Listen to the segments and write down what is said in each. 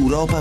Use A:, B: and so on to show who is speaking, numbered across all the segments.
A: Europa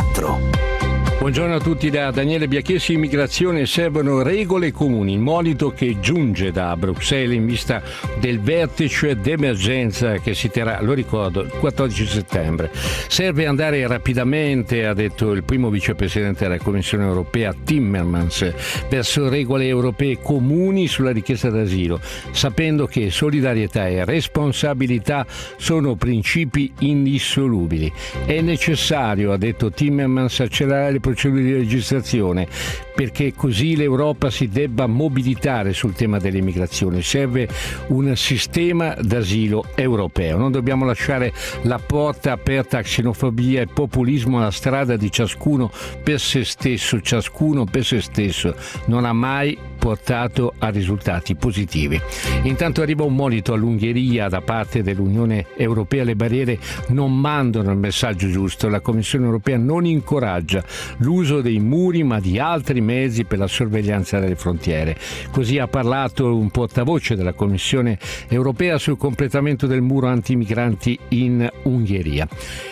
A: 24.
B: Buongiorno a tutti da Daniele Biachessi. Immigrazione, servono regole comuni, il monito che giunge da Bruxelles in vista del vertice d'emergenza che si terrà, lo ricordo, il 14 settembre. Serve andare rapidamente, ha detto il primo vicepresidente della Commissione europea Timmermans, verso regole europee comuni sulla richiesta d'asilo, sapendo che solidarietà e responsabilità sono principi indissolubili. È necessario, ha detto Timmermans, accelerare le procedure di registrazione perché così l'Europa si debba mobilitare sul tema dell'immigrazione. Serve un sistema d'asilo europeo. Non dobbiamo lasciare la porta aperta a xenofobia e populismo, alla strada di ciascuno per se stesso. Ciascuno per se stesso non ha mai portato a risultati positivi. Intanto arriva un monito all'Ungheria da parte dell'Unione Europea. Le barriere non mandano il messaggio giusto. La Commissione Europea non incoraggia l'uso dei muri ma di altri mezzi per la sorveglianza delle frontiere. Così ha parlato un portavoce della Commissione Europea sul completamento del muro antimigranti in Ungheria.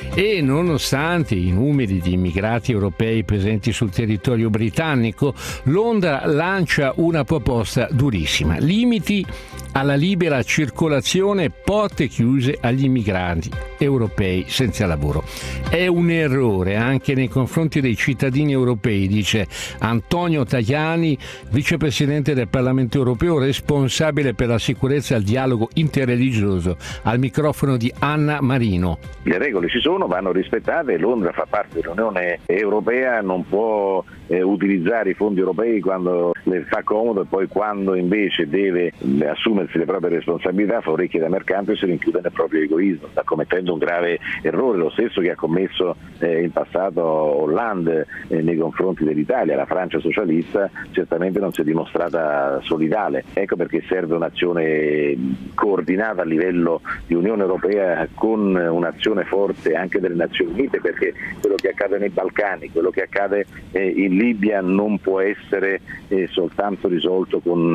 B: E nonostante i numeri di immigrati europei presenti sul territorio britannico, Londra lancia una proposta durissima: limiti alla libera circolazione, porte chiuse agli immigranti europei senza lavoro. È un errore anche nei confronti dei cittadini europei, dice Antonio Tajani, vicepresidente del Parlamento europeo, responsabile per la sicurezza e il dialogo interreligioso, al microfono di Anna Marino.
C: Le regole ci sono, vanno rispettate. Londra fa parte dell'Unione Europea, non può utilizzare i fondi europei quando le fa comodo e poi quando invece deve assumersi le proprie responsabilità fa orecchie da mercante e si rinchiude nel proprio egoismo. Sta commettendo un grave errore, lo stesso che ha commesso in passato Hollande nei confronti dell'Italia. La Francia socialista certamente non si è dimostrata solidale. Ecco perché serve un'azione coordinata a livello di Unione Europea, con un'azione forte anche delle Nazioni Unite, perché quello che accade nei Balcani, quello che accade in Libia non può essere soltanto risolto con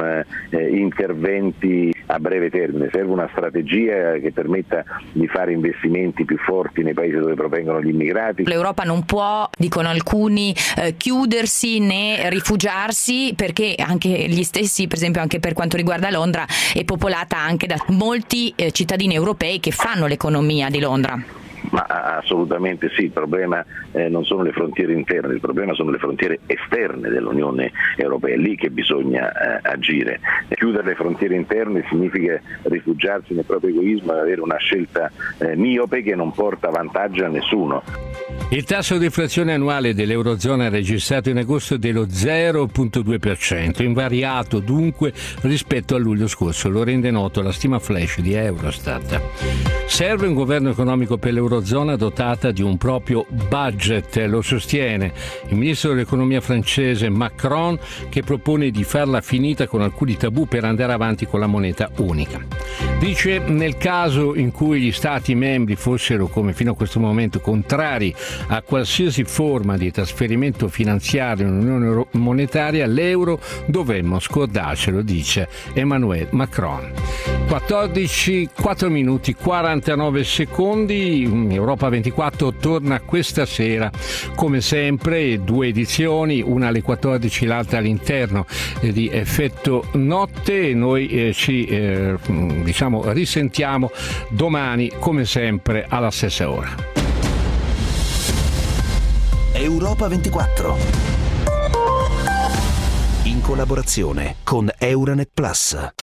C: interventi a breve termine. Serve una strategia che permetta di fare investimenti più forti nei paesi dove provengono gli immigrati.
D: L'Europa non può, dicono alcuni, chiudersi né rifugiarsi, perché anche gli stessi, per esempio anche per quanto riguarda Londra, è popolata anche da molti cittadini europei che fanno l'economia di Londra.
C: Ma assolutamente sì, il problema non sono le frontiere interne, il problema sono le frontiere esterne dell'Unione Europea, è lì che bisogna agire. Chiudere le frontiere interne significa rifugiarsi nel proprio egoismo e avere una scelta miope che non porta vantaggio a nessuno.
B: Il tasso di inflazione annuale dell'Eurozona è registrato in agosto dello 0,2%, invariato dunque rispetto a luglio scorso, lo rende noto la stima flash di Eurostat. Serve un governo economico per l'Eurozona dotata di un proprio budget, lo sostiene il ministro dell'economia francese Macron, che propone di farla finita con alcuni tabù per andare avanti con la moneta unica. Dice: nel caso in cui gli Stati membri fossero, come fino a questo momento, contrari a qualsiasi forma di trasferimento finanziario in Unione monetaria, l'euro dovremmo scordarcelo, dice Emmanuel Macron. 4 minuti 49 secondi. Europa 24 torna questa sera come sempre, 2 edizioni, una alle 14, l'altra all'interno di Effetto Notte. Noi ci risentiamo domani come sempre alla stessa ora.
A: Europa 24, in collaborazione con Euronet Plus.